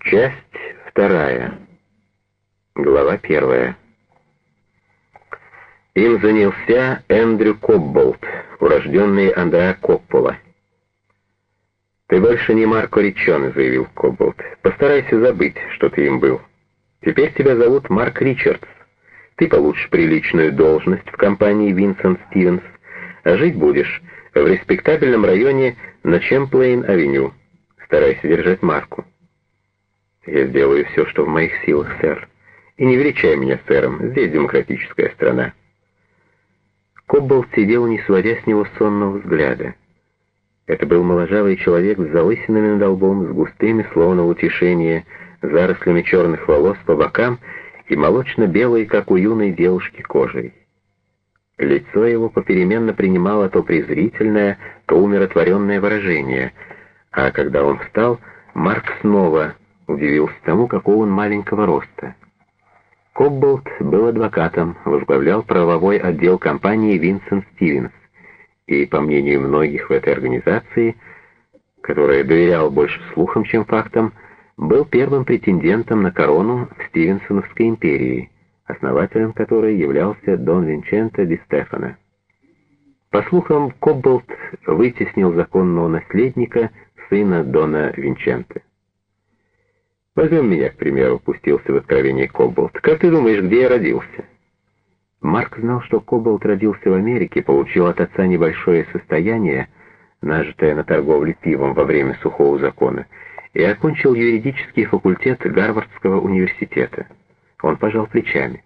Часть вторая. Глава 1. Им занялся Эндрю Кобболт, урожденный Андреа Коппола. «Ты больше не Марко Риччоне», — заявил Кобболт. «Постарайся забыть, что ты им был. Теперь тебя зовут Марк Ричардс. Ты получишь приличную должность в компании Винсент Стивенс, а жить будешь в респектабельном районе на Чемплейн-авеню. Старайся держать марку». «Я сделаю все, что в моих силах, сэр. И не величай меня сэром, здесь демократическая страна». Кобболт сидел, не сводя с него сонного взгляда. Это был моложавый человек с залысинами над лбом, с густыми, словно в утешение, зарослями черных волос по бокам и молочно-белой, как у юной девушки, кожей. Лицо его попеременно принимало то презрительное, то умиротворенное выражение, а когда он встал, Марк снова удивился тому, какого он маленького роста. Кобболт был адвокатом, возглавлял правовой отдел компании Винсент Стивенс, и, по мнению многих в этой организации, которая доверял больше слухам, чем фактам, был первым претендентом на корону в Стивенсоновской империи, основателем которой являлся Дон Винченто ди Стефано. По слухам, Кобболт вытеснил законного наследника, сына Дона Винченто. «Возьмем меня, к примеру», — пустился в откровение Кобболт. «Как ты думаешь, где я родился?» Марк знал, что Кобболт родился в Америке, получил от отца небольшое состояние, нажитое на торговле пивом во время сухого закона, и окончил юридический факультет Гарвардского университета. Он пожал плечами.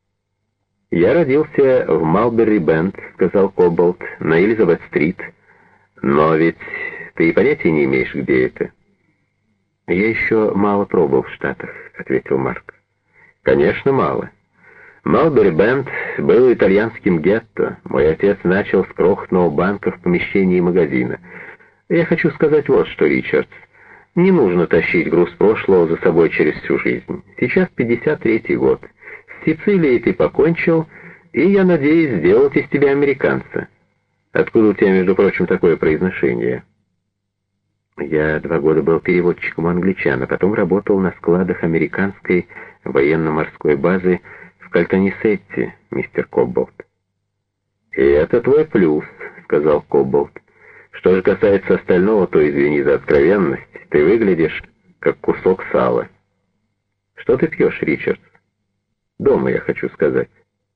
«Я родился в Малбери-Бенд», — сказал Кобболт, — «на Элизабет-стрит. Но ведь ты и понятия не имеешь, где это». «Я еще мало пробовал в Штатах», — ответил Марк. «Конечно, мало. Малбери-Бенд был итальянским гетто. Мой отец начал с крохотного банка в помещении магазина. Я хочу сказать вот что, Ричардс. Не нужно тащить груз прошлого за собой через всю жизнь. Сейчас 53-й год. С Сицилией ты покончил, и я надеюсь сделать из тебя американца. Откуда у тебя, между прочим, такое произношение?» «Я 2 года был переводчиком у англичан, а потом работал на складах американской военно-морской базы в Кальтанисетте, мистер Кобболт». «И это твой плюс», — сказал Кобболт. «Что же касается остального, то извини за откровенность, ты выглядишь как кусок сала». «Что ты пьешь, Ричардс?» «Дома, я хочу сказать».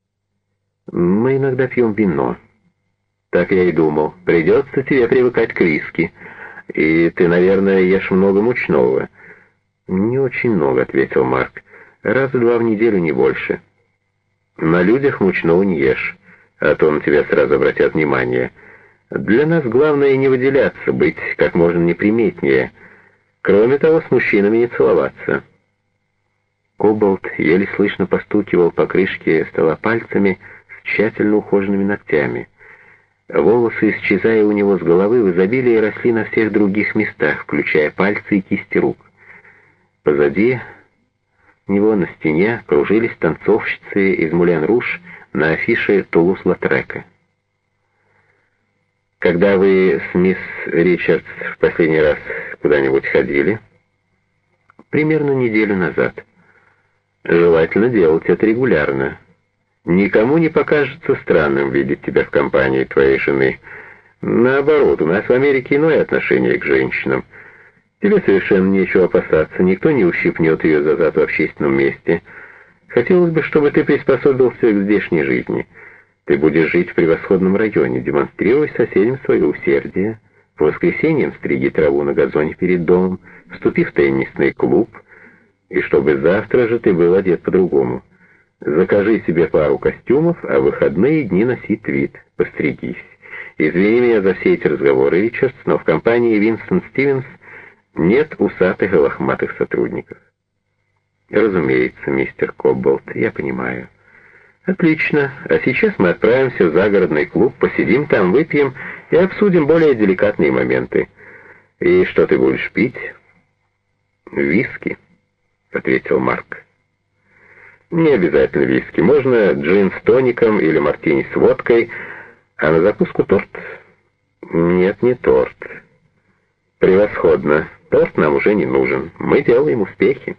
«Мы иногда пьем вино». «Так я и думал. Придется тебе привыкать к виски. И ты, наверное, ешь много мучного». «Не очень много», — ответил Марк. «Раза 2 в неделю, не больше». «На людях мучного не ешь, а то на тебя сразу обратят внимание. Для нас главное не выделяться, быть как можно неприметнее. Кроме того, с мужчинами не целоваться». Кобболт еле слышно постукивал по крышке стола пальцами с тщательно ухоженными ногтями. Волосы, исчезая у него с головы, в изобилии росли на всех других местах, включая пальцы и кисти рук. Позади него на стене кружились танцовщицы из Мулен-Руж на афише Тулус-Латрека. «Когда вы с мисс Ричардс в последний раз куда-нибудь ходили?» «Примерно неделю назад». «Желательно делать это регулярно. Никому не покажется странным видеть тебя в компании твоей жены. Наоборот, у нас в Америке иное отношение к женщинам. Тебе совершенно нечего опасаться, никто не ущипнет ее за зад в общественном месте. Хотелось бы, чтобы ты приспособился к здешней жизни. Ты будешь жить в превосходном районе, демонстрируй соседям свое усердие. По воскресеньям стриги траву на газоне перед домом, вступи в теннисный клуб, и чтобы завтра же ты был одет по-другому. Закажи себе пару костюмов, а в выходные дни носи твид, постригись. Извини меня за все эти разговоры, Ричардс, но в компании Винсент Стивенс нет усатых и лохматых сотрудников». «Разумеется, мистер Кобболт, я понимаю». «Отлично. А сейчас мы отправимся в загородный клуб, посидим там, выпьем и обсудим более деликатные моменты. И что ты будешь пить?» «Виски», — ответил Марк. «Не обязательно виски. Можно джин с тоником или мартини с водкой, а на закуску торт». «Нет, не торт». «Превосходно. Торт нам уже не нужен, мы делаем успехи.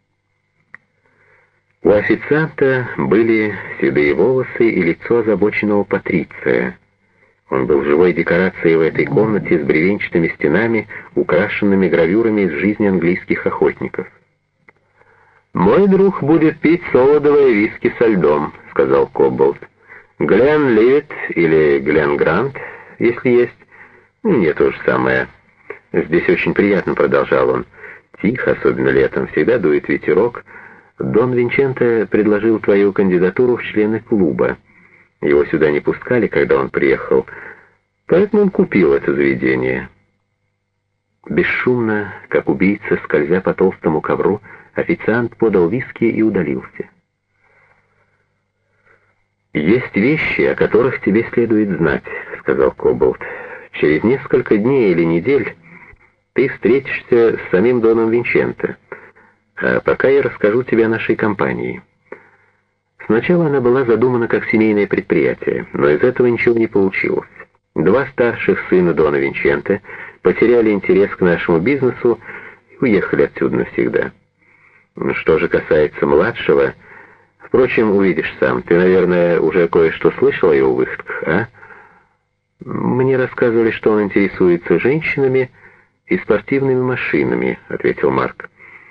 У официанта были седые волосы и лицо озабоченного патриция. Он был живой декорацией в этой комнате с бревенчатыми стенами, украшенными гравюрами из жизни английских охотников. «Мой друг будет пить солодовое виски со льдом», — сказал Кобболт. «Глен Ливит или Глен Грант, если есть. Мне то же самое. Здесь очень приятно», — продолжал он. «Тихо, особенно летом, всегда дует ветерок. Дон Винченто предложил твою кандидатуру в члены клуба. Его сюда не пускали, когда он приехал, поэтому он купил это заведение». Бесшумно, как убийца, скользя по толстому ковру, официант подал виски и удалился. «Есть вещи, о которых тебе следует знать», — сказал Кобболт. «Через несколько дней или недель ты встретишься с самим Доном Винченто. А пока я расскажу тебе о нашей компании». Сначала она была задумана как семейное предприятие, но из этого ничего не получилось. Два старших сына Дона Винченто потеряли интерес к нашему бизнесу и уехали отсюда навсегда. Что же касается младшего, впрочем, увидишь сам. Ты, наверное, уже кое-что слышал о его выходках, а? Мне рассказывали, что он интересуется женщинами и спортивными машинами, ответил Марк.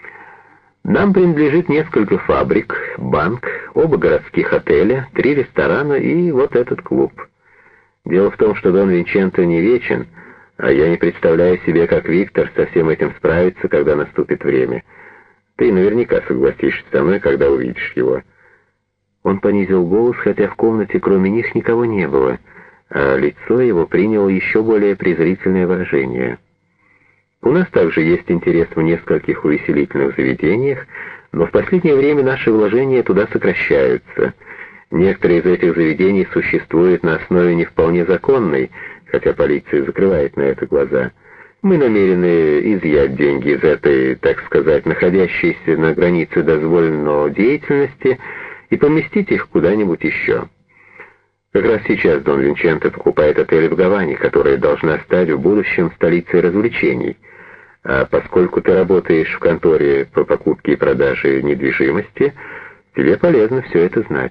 Нам принадлежит несколько фабрик, банк, оба городских отеля, 3 ресторана и вот этот клуб. Дело в том, что Дон Винченто не вечен, а я не представляю себе, как Виктор со всем этим справится, когда наступит время. Ты наверняка согласишься со мной, когда увидишь его». Он понизил голос, хотя в комнате кроме них никого не было, а лицо его приняло еще более презрительное выражение. «У нас также есть интерес в нескольких увеселительных заведениях, но в последнее время наши вложения туда сокращаются. Некоторые из этих заведений существуют на основе не вполне законной, хотя полиция закрывает на это глаза. Мы намерены изъять деньги из этой, так сказать, находящейся на границе дозволенной деятельности и поместить их куда-нибудь еще. Как раз сейчас Дон Винченто покупает отель в Гаване, которая должна стать в будущем столицей развлечений. А поскольку ты работаешь в конторе по покупке и продаже недвижимости, тебе полезно все это знать».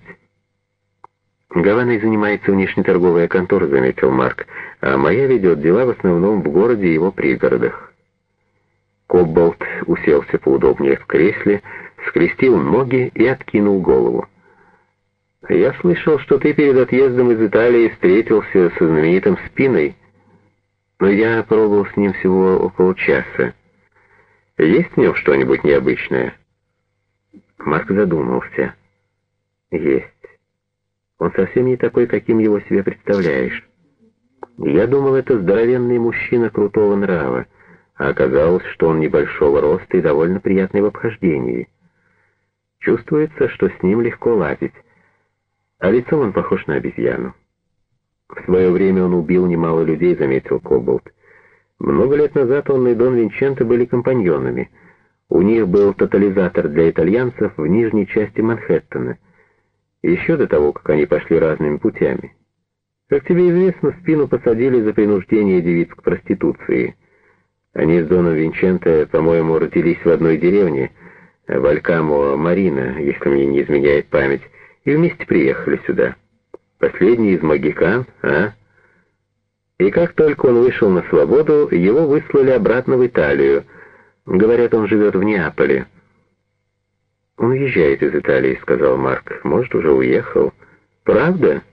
«Гаваной занимается внешнеторговая контора», — заметил Марк, «а моя ведет дела в основном в городе и его пригородах». Кобболт уселся поудобнее в кресле, скрестил ноги и откинул голову. «Я слышал, что ты перед отъездом из Италии встретился со знаменитым Спиной, но я пробовал с ним всего около часа. Есть в нем что-нибудь необычное?» Марк задумался. «Есть. Он совсем не такой, каким его себе представляешь. Я думал, это здоровенный мужчина крутого нрава, а оказалось, что он небольшого роста и довольно приятный в обхождении. Чувствуется, что с ним легко ладить, а лицом он похож на обезьяну. В свое время он убил немало людей», — заметил Кобболт. «Много лет назад он и Дон Винченто были компаньонами. У них был тотализатор для итальянцев в нижней части Манхэттена, еще до того, как они пошли разными путями. Как тебе известно, Спину посадили за принуждение девиц к проституции. Они с Доном Винченто, по-моему, родились в одной деревне, в Алькамо-Марина, если мне не изменяет память, и вместе приехали сюда. Последний из могикан, а? И как только он вышел на свободу, его выслали обратно в Италию. Говорят, он живет в Неаполе». «Он уезжает из Италии», — сказал Марк. «Может, уже уехал». «Правда?»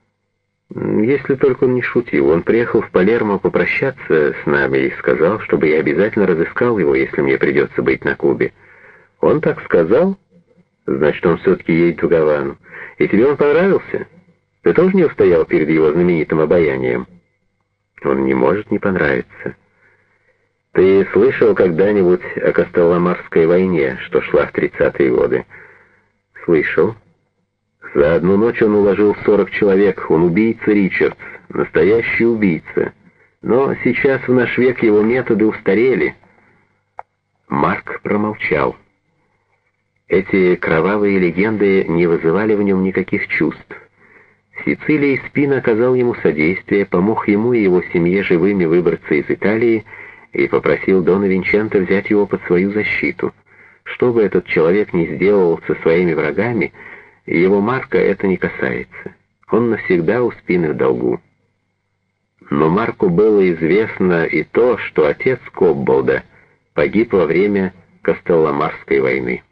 «Если только он не шутил. Он приехал в Палермо попрощаться с нами и сказал, чтобы я обязательно разыскал его, если мне придется быть на Кубе». «Он так сказал? Значит, он все-таки едет в Гавану. И тебе он понравился? Ты тоже не устоял перед его знаменитым обаянием?» «Он не может не понравиться». «Ты слышал когда-нибудь о Костелломарской войне, что шла в 30-е годы?» «Слышал. За одну ночь он уложил 40 человек. Он убийца Ричардс, настоящий убийца. Но сейчас в наш век его методы устарели». Марк промолчал. Эти кровавые легенды не вызывали в нем никаких чувств. Сицилий Спина оказал ему содействие, помог ему и его семье живыми выбраться из Италии и попросил Дона Винченто взять его под свою защиту. Что бы этот человек ни сделал со своими врагами, его Марко это не касается. Он навсегда у спины в долгу. Но Марку было известно и то, что отец Кобболда погиб во время Кастелламарской войны.